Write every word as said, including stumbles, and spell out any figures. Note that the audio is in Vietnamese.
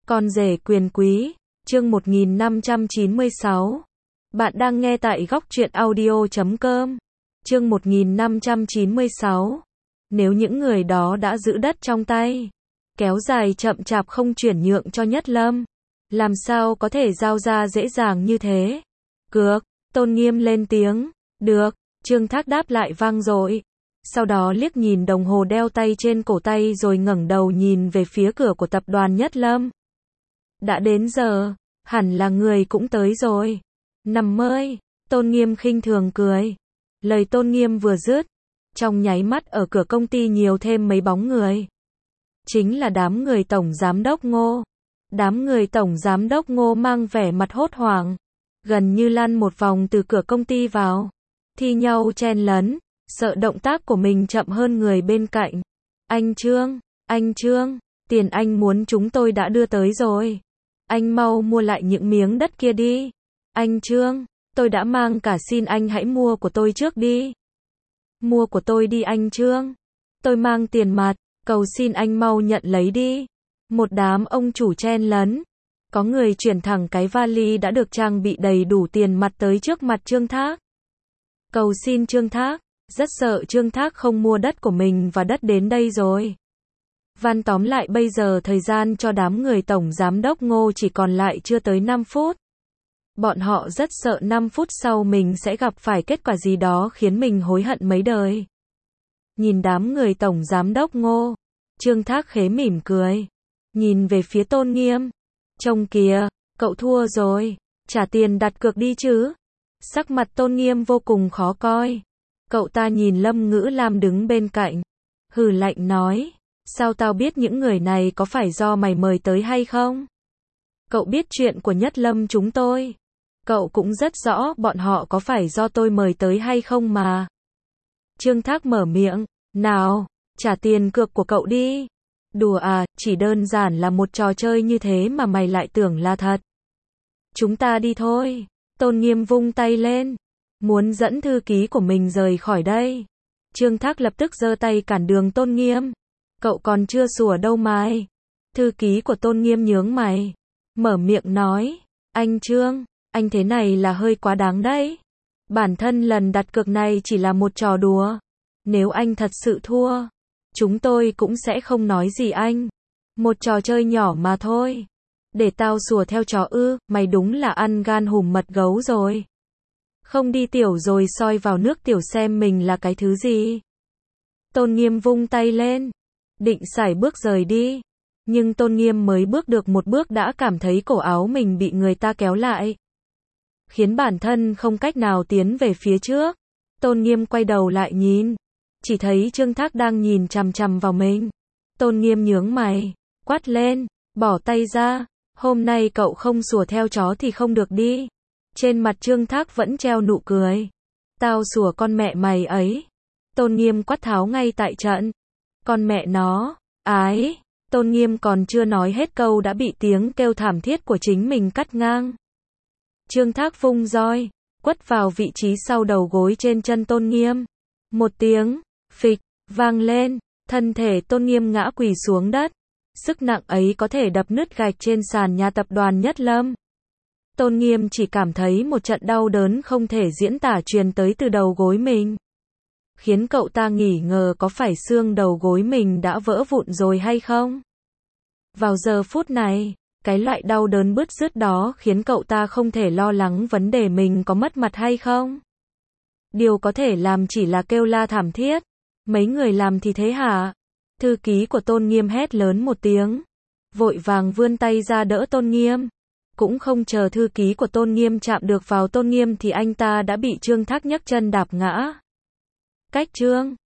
Con rể quyền quý, chương một nghìn năm trăm chín mươi sáu. Bạn đang nghe tại góc truyện audio chấm com. Chương một nghìn năm trăm chín mươi sáu. Nếu những người đó đã giữ đất trong tay, kéo dài chậm chạp không chuyển nhượng cho Nhất Lâm, làm sao có thể giao ra dễ dàng như thế? Cược, Tôn Nghiêm lên tiếng. Được, Trương Thác đáp lại vang dội. Sau đó liếc nhìn đồng hồ đeo tay trên cổ tay rồi ngẩng đầu nhìn về phía cửa của tập đoàn Nhất Lâm. Đã đến giờ, hẳn là người cũng tới rồi. Nằm mơ, Tôn Nghiêm khinh thường cười. Lời Tôn Nghiêm vừa dứt, trong nháy mắt ở cửa công ty nhiều thêm mấy bóng người. Chính là đám người Tổng Giám đốc Ngô. Đám người Tổng Giám đốc Ngô mang vẻ mặt hốt hoảng, gần như lăn một vòng từ cửa công ty vào, thi nhau chen lấn, sợ động tác của mình chậm hơn người bên cạnh. Anh Trương, anh Trương, tiền anh muốn chúng tôi đã đưa tới rồi. Anh mau mua lại những miếng đất kia đi. Anh Trương, tôi đã mang cả, xin anh hãy mua của tôi trước đi. Mua của tôi đi anh Trương. Tôi mang tiền mặt, cầu xin anh mau nhận lấy đi. Một đám ông chủ chen lấn. Có người chuyển thẳng cái vali đã được trang bị đầy đủ tiền mặt tới trước mặt Trương Thác. Cầu xin Trương Thác, rất sợ Trương Thác không mua đất của mình và đất đến đây rồi. Van tóm lại bây giờ thời gian cho đám người Tổng Giám đốc Ngô chỉ còn lại chưa tới năm phút. Bọn họ rất sợ năm phút sau mình sẽ gặp phải kết quả gì đó khiến mình hối hận mấy đời. Nhìn đám người Tổng Giám đốc Ngô, Trương Thác khế mỉm cười. Nhìn về phía Tôn Nghiêm. Trông kìa, cậu thua rồi, trả tiền đặt cược đi chứ. Sắc mặt Tôn Nghiêm vô cùng khó coi. Cậu ta nhìn Lâm Ngữ Lam đứng bên cạnh. Hừ lạnh nói, sao tao biết những người này có phải do mày mời tới hay không? Cậu biết chuyện của Nhất Lâm chúng tôi. Cậu cũng rất rõ bọn họ có phải do tôi mời tới hay không mà. Trương Thác mở miệng, nào, trả tiền cược của cậu đi. Đùa à, chỉ đơn giản là một trò chơi như thế mà mày lại tưởng là thật. Chúng ta đi thôi. Tôn Nghiêm vung tay lên, muốn dẫn thư ký của mình rời khỏi đây. Trương Thác lập tức giơ tay cản đường Tôn Nghiêm. Cậu còn chưa sủa đâu mày. Thư ký của Tôn Nghiêm nhướng mày, mở miệng nói, anh Trương, anh thế này là hơi quá đáng đấy. Bản thân lần đặt cược này chỉ là một trò đùa. Nếu anh thật sự thua, chúng tôi cũng sẽ không nói gì anh. Một trò chơi nhỏ mà thôi. Để tao sủa theo trò ư, mày đúng là ăn gan hùm mật gấu rồi. Không đi tiểu rồi soi vào nước tiểu xem mình là cái thứ gì. Tôn Nghiêm vung tay lên, định sải bước rời đi. Nhưng Tôn Nghiêm mới bước được một bước đã cảm thấy cổ áo mình bị người ta kéo lại, khiến bản thân không cách nào tiến về phía trước. Tôn Nghiêm quay đầu lại nhìn, chỉ thấy Trương Thác đang nhìn chằm chằm vào mình. Tôn Nghiêm nhướng mày, quát lên, bỏ tay ra, hôm nay cậu không sủa theo chó thì không được đi. Trên mặt Trương Thác vẫn treo nụ cười. Tao sủa con mẹ mày ấy. Tôn Nghiêm quát tháo ngay tại trận. Con mẹ nó, ái. Tôn Nghiêm còn chưa nói hết câu đã bị tiếng kêu thảm thiết của chính mình cắt ngang. Trương Thác vung roi, quất vào vị trí sau đầu gối trên chân Tôn Nghiêm. Một tiếng, phịch, vang lên, thân thể Tôn Nghiêm ngã quỳ xuống đất. Sức nặng ấy có thể đập nứt gạch trên sàn nhà tập đoàn Nhất Lâm. Tôn Nghiêm chỉ cảm thấy một trận đau đớn không thể diễn tả truyền tới từ đầu gối mình, khiến cậu ta nghi ngờ có phải xương đầu gối mình đã vỡ vụn rồi hay không. Vào giờ phút này, cái loại đau đớn bứt rứt đó khiến cậu ta không thể lo lắng vấn đề mình có mất mặt hay không. Điều có thể làm chỉ là kêu la thảm thiết. Mấy người làm thì thế hả? Thư ký của Tôn Nghiêm hét lớn một tiếng, vội vàng vươn tay ra đỡ Tôn Nghiêm. Cũng không chờ thư ký của Tôn Nghiêm chạm được vào Tôn Nghiêm thì anh ta đã bị Trương Thác nhấc chân đạp ngã. Cách Trương,